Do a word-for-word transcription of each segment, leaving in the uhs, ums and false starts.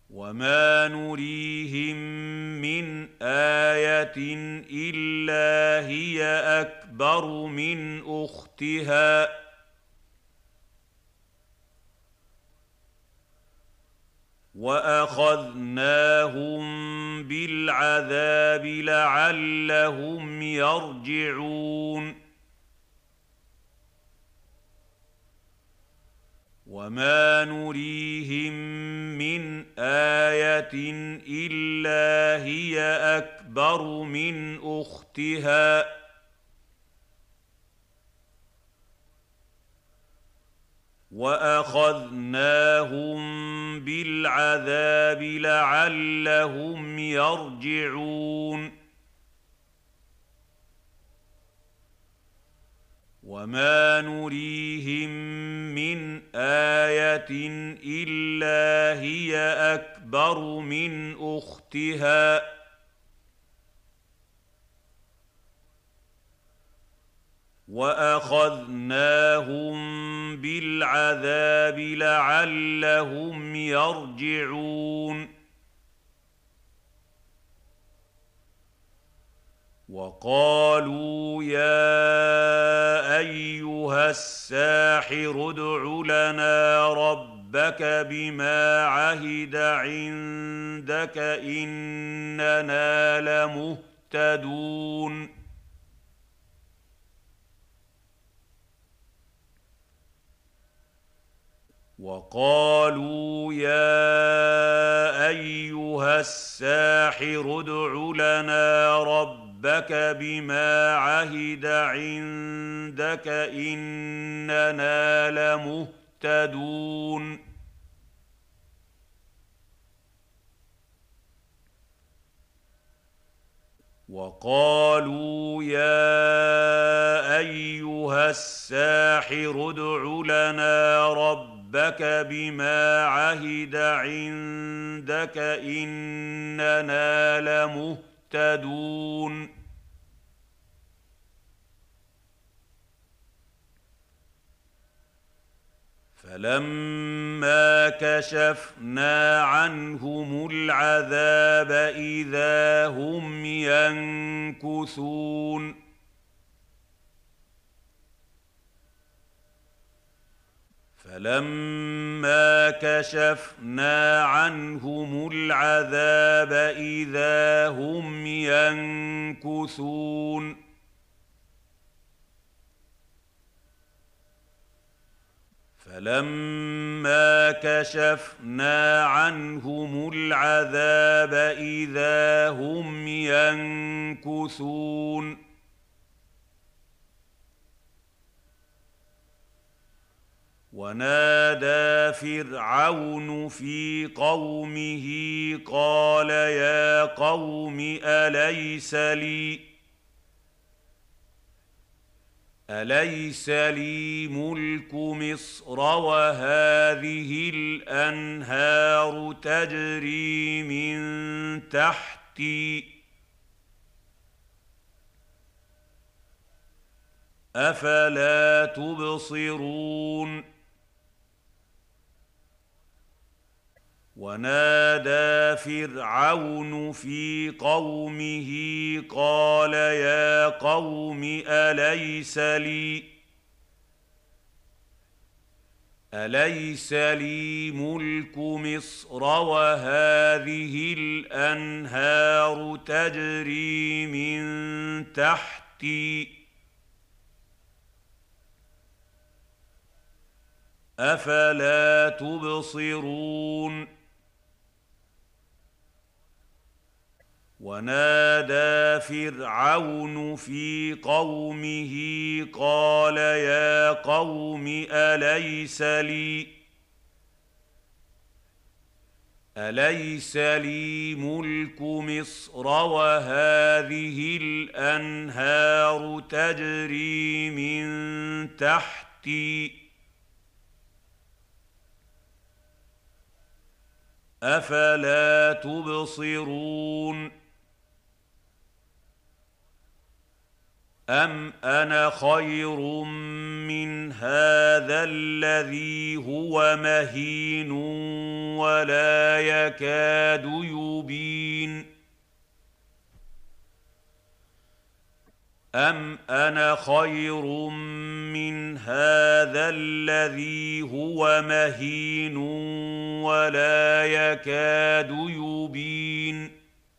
وما نريهم من آية إلا هي أكبر من أختها وأخذناهم بالعذاب لعلهم يرجعون وما نريهم من آية إلا هي أكبر من أختها وأخذناهم بالعذاب لعلهم يرجعون وما نريهم من آية إلا هي أكبر من أختها وأخذناهم بالعذاب لعلهم يرجعون وقالوا يا أيها الساحر ادع لنا ربك بما عهد عندك إننا لمهتدون وقالوا يا أيها الساحر ادع لنا ربك بما عهد عندك إننا لمهتدون وقالوا يا أيها الساحر ادع لنا ربك بما عهد عندك إننا لمهتدون فلما كشفنا عنهم العذاب إذا هم ينكثون فلما كشفنا عنهم العذاب إذا هم ينكثون فلما كشفنا عنهم العذاب إذا هم ينكثون ونادى فرعون في قومه قال يا قوم أليس لي أليس لي ملك مصر وهذه الأنهار تجري من تحتي أفلا تبصرون ونادى فرعون في قومه قال يا قوم أليس لي أليس لي ملك مصر وهذه الأنهار تجري من تحتي أفلا تبصرون ونادى فرعون في قومه قال يا قوم أليس لي أليس لي ملك مصر وهذه الأنهار تجري من تحتي أفلا تبصرون أم أنا خير من هذا الذي هو مهين ولا يكاد يبين أم أنا خير من هذا الذي هو مهين ولا يكاد يبين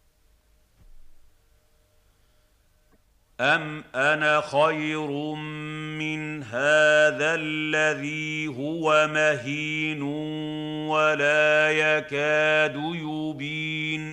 أم أنا خير من هذا الذي هو مهين ولا يكاد يبين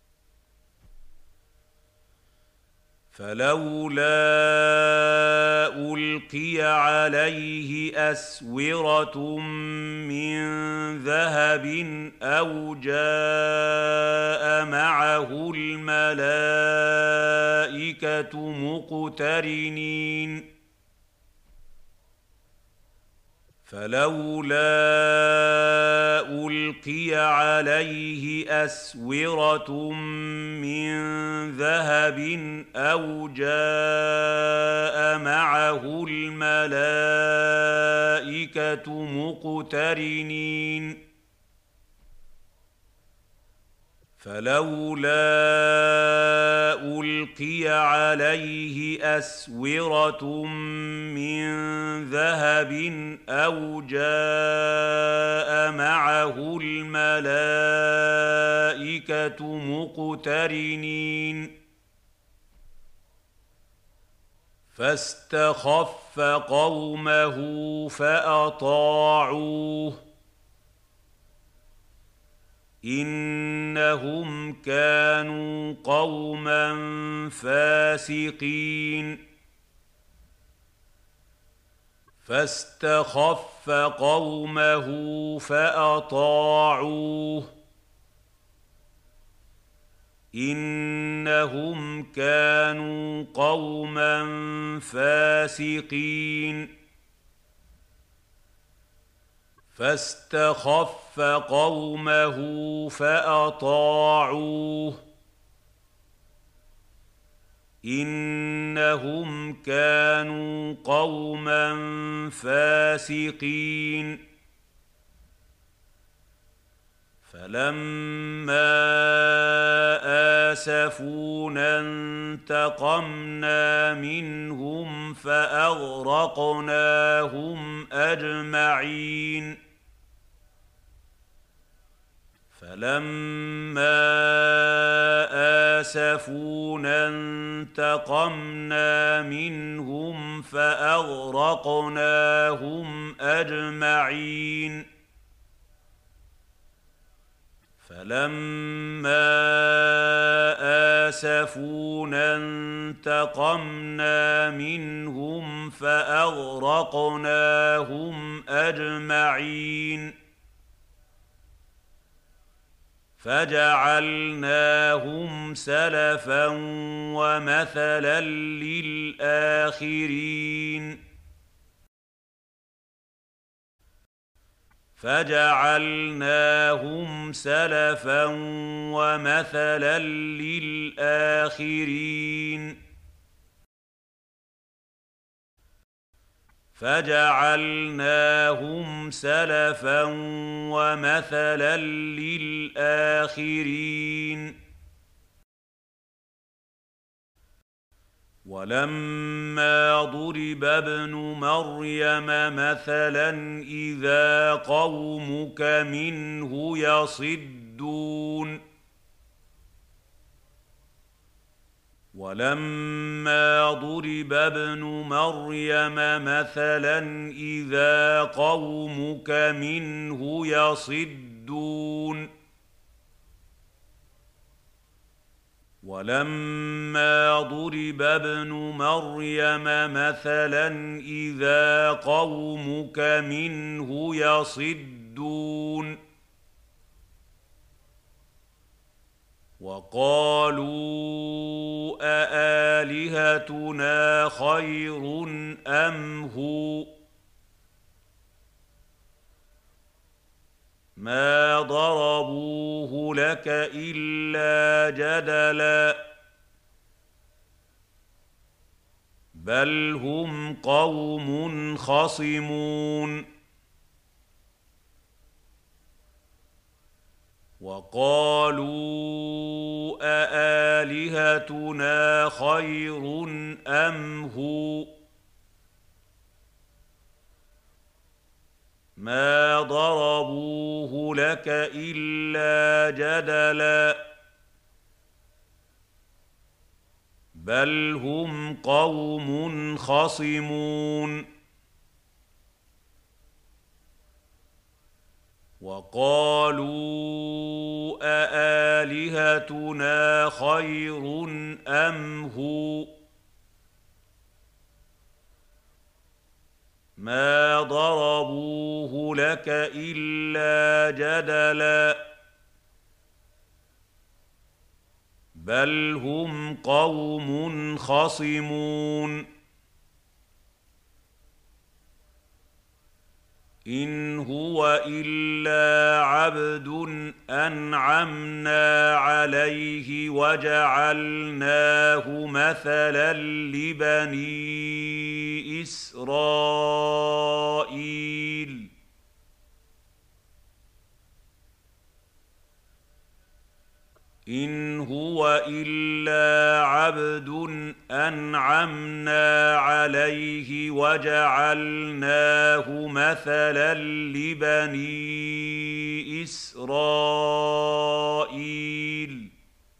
فلولا ألقي عليه أسورة من ذهب أو جاء معه الملائكة مقترنين فلولا ألقي عليه أسورة من ذهب أو جاء معه الملائكة مقترنين فلولا ألقي عليه أسورة من ذهب أو جاء معه الملائكة مقترنين فاستخف قومه فأطاعوه إنهم كانوا قوما فاسقين فاستخف قومه فأطاعوه إنهم كانوا قوما فاسقين فاستخف قومه فأطاعوه إنهم كانوا قوما فاسقين فلما آسفونا انتقمنا منهم فأغرقناهم أجمعين فلما آسفونا انتقمنا منهم فأغرقناهم أجمعين فلما آسفونا انتقمنا منهم فأغرقناهم أجمعين فجعلناهم سلفا ومثلا للآخرين فجعلناهم سلفا ومثلا للآخرين فجعلناهم سلفا ومثلا للآخرين ولما ضرب ابن مريم مثلا إذا قومك منه يصدون ولما ضرب ابن مريم مثلا إذا قومك منه يصدون ولما ضرب ابن مريم مثلا إذا قومك منه يصدون وقالوا أآلهتنا خير أم هو ما ضربوه لك إلا جدلا بل هم قوم خصمون وقالوا أآلهتنا خير أم هو ما ضربوه لك إلا جدلا بل هم قوم خصمون وقالوا أآلهتنا خير أم هو ما ضربوه لك إلا جدلا بل هم قوم خصمون إن هو إلا عبد أنعمنا عليه وجعلناه مثلا لبني إسرائيل إن هو إلا عبد أنعمنا عليه وجعلناه مثلا لبني إسرائيل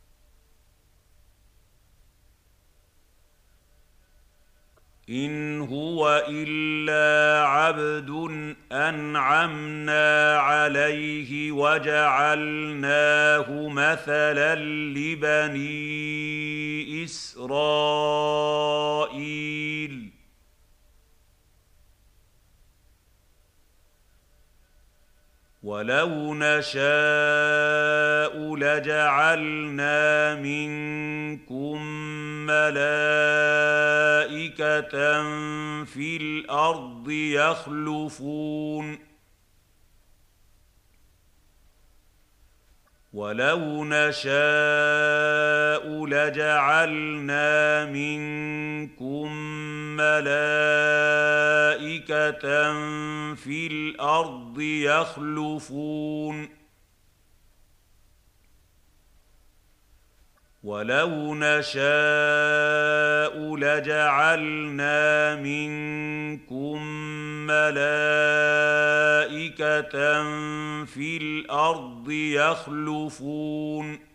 إن هو إلا عبد أنعمنا عليه وجعلناه مثلا لبني إسرائيل ولو نشاء لجعلنا منكم ملائكة في الأرض يخلفون ولو نشاء لجعلنا منكم ملائكة في الأرض يخلفون ولو نشاء لجعلنا منكم ملائكة في الأرض يخلفون